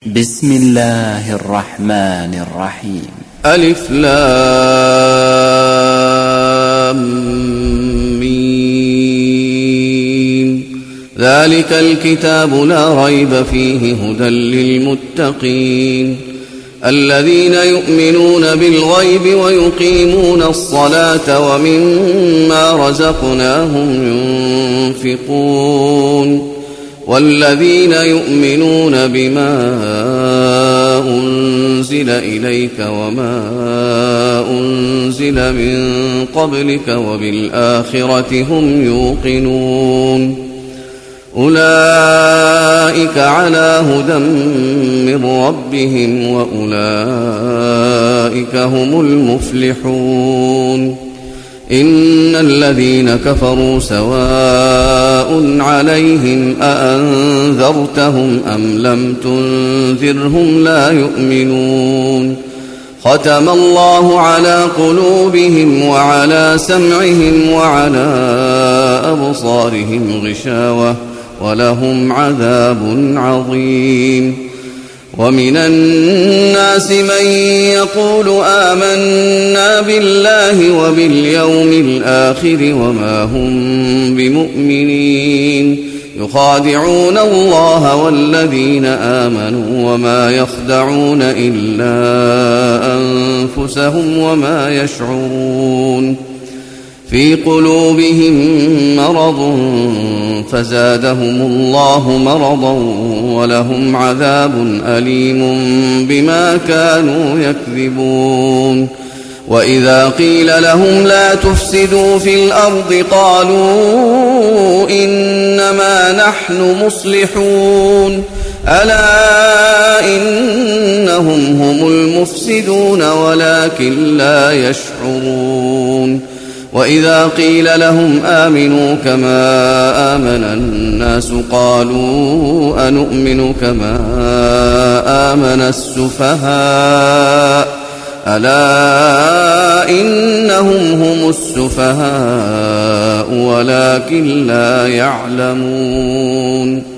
بسم الله الرحمن الرحيم. ألف لام ميم. ذلك الكتاب لا ريب فيه هدى للمتقين الذين يؤمنون بالغيب ويقيمون الصلاة ومما رزقناهم ينفقون والذين يؤمنون بما أنزل إليك وما أنزل من قبلك وبالآخرة هم يوقنون أولئك على هدى من ربهم وأولئك هم المفلحون إن الذين كفروا سواء عليهم أأنذرتهم أم لم تنذرهم لا يؤمنون ختم الله على قلوبهم وعلى سمعهم وعلى أبصارهم غشاوة ولهم عذاب عظيم ومن الناس من يقول آمنا بالله وباليوم الآخر وما هم بمؤمنين يخادعون الله والذين آمنوا وما يخدعون إلا أنفسهم وما يشعرون في قلوبهم مرض فزادهم الله مرضا ولهم عذاب أليم بما كانوا يكذبون وإذا قيل لهم لا تفسدوا في الأرض قالوا إنما نحن مصلحون ألا إنهم هم المفسدون ولكن لا يشعرون وإذا قيل لهم آمنوا كما آمن الناس قالوا أنؤمن كما آمن السفهاء ألا إنهم هم السفهاء ولكن لا يعلمون